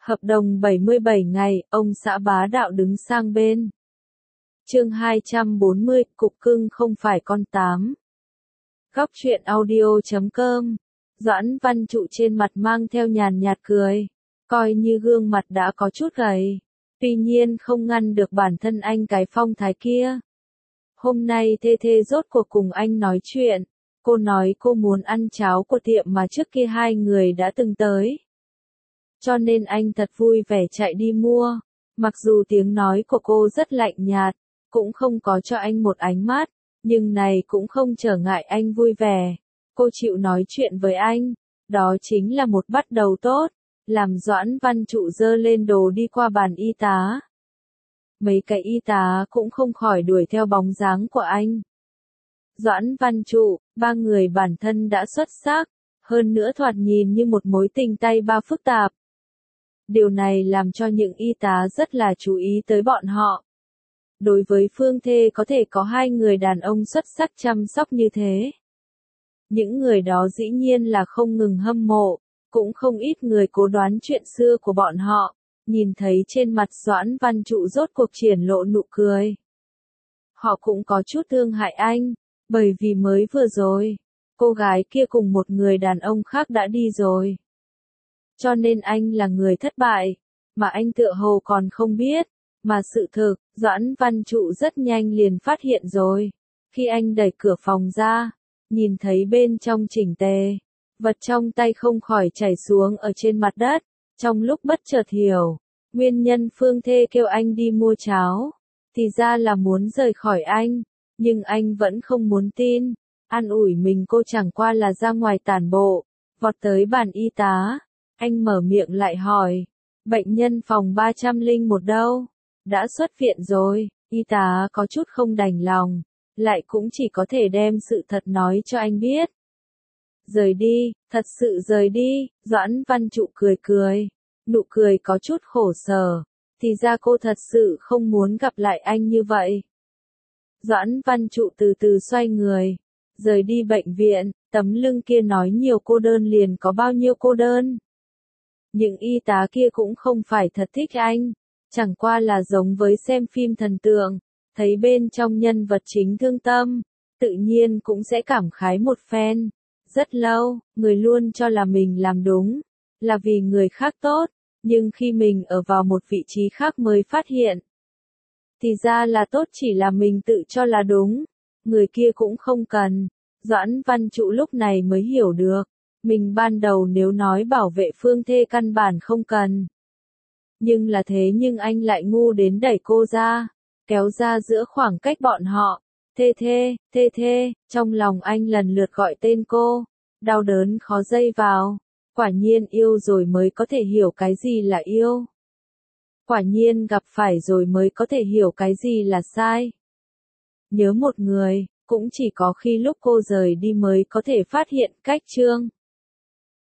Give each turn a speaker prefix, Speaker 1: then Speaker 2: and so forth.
Speaker 1: Hợp đồng 77 ngày, ông xã bá đạo đứng sang bên. Chương 240, cục cưng không phải con tám. Góc truyện audio.com. Doãn Văn Trụ trên mặt mang theo nhàn nhạt cười, coi như gương mặt đã có chút gầy, tuy nhiên không ngăn được bản thân anh cái phong thái kia. Hôm nay Thê Thê rốt cuộc cùng anh nói chuyện, cô nói cô muốn ăn cháo của tiệm mà trước kia hai người đã từng tới. Cho nên anh thật vui vẻ chạy đi mua, mặc dù tiếng nói của cô rất lạnh nhạt, cũng không có cho anh một ánh mắt, nhưng này cũng không trở ngại anh vui vẻ. Cô chịu nói chuyện với anh, đó chính là một bắt đầu tốt, làm Doãn Văn Trụ giơ lên đồ đi qua bàn y tá. Mấy cái y tá cũng không khỏi đuổi theo bóng dáng của anh. Doãn Văn Trụ, ba người bản thân đã xuất sắc, hơn nữa thoạt nhìn như một mối tình tay ba phức tạp. Điều này làm cho những y tá rất là chú ý tới bọn họ. Đối với Phương Thê có thể có hai người đàn ông xuất sắc chăm sóc như thế. Những người đó dĩ nhiên là không ngừng hâm mộ, cũng không ít người cố đoán chuyện xưa của bọn họ, nhìn thấy trên mặt Doãn Văn Trụ rốt cuộc triển lộ nụ cười. Họ cũng có chút thương hại anh, bởi vì mới vừa rồi, cô gái kia cùng một người đàn ông khác đã đi rồi. Cho nên anh là người thất bại, mà anh tựa hồ còn không biết, mà sự thực, Doãn Văn Trụ rất nhanh liền phát hiện rồi. Khi anh đẩy cửa phòng ra, nhìn thấy bên trong chỉnh tề, vật trong tay không khỏi chảy xuống ở trên mặt đất, trong lúc bất chợt hiểu, nguyên nhân Phương Thê kêu anh đi mua cháo, thì ra là muốn rời khỏi anh, nhưng anh vẫn không muốn tin, an ủi mình cô chẳng qua là ra ngoài tản bộ, vọt tới bàn y tá, anh mở miệng lại hỏi, bệnh nhân phòng 301 đâu, đã xuất viện rồi, y tá có chút không đành lòng, lại cũng chỉ có thể đem sự thật nói cho anh biết. Rời đi, thật sự rời đi, Doãn Văn Trụ cười cười, nụ cười có chút khổ sở, thì ra cô thật sự không muốn gặp lại anh như vậy. Doãn Văn Trụ từ từ xoay người, rời đi bệnh viện, tấm lưng kia nói nhiều cô đơn liền có bao nhiêu cô đơn. Những y tá kia cũng không phải thật thích anh, chẳng qua là giống với xem phim thần tượng, thấy bên trong nhân vật chính thương tâm, tự nhiên cũng sẽ cảm khái một phen. Rất lâu, người luôn cho là mình làm đúng, là vì người khác tốt, nhưng khi mình ở vào một vị trí khác mới phát hiện. Thì ra là tốt chỉ là mình tự cho là đúng, người kia cũng không cần. Doãn Văn Trụ lúc này mới hiểu được, mình ban đầu nếu nói bảo vệ Phương Thê căn bản không cần. Nhưng là thế nhưng anh lại ngu đến đẩy cô ra, kéo ra giữa khoảng cách bọn họ. Thê Thê, Thê Thê, trong lòng anh lần lượt gọi tên cô, đau đớn khó dây vào. Quả nhiên yêu rồi mới có thể hiểu cái gì là yêu. Quả nhiên gặp phải rồi mới có thể hiểu cái gì là sai. Nhớ một người, cũng chỉ có khi lúc cô rời đi mới có thể phát hiện cách chương.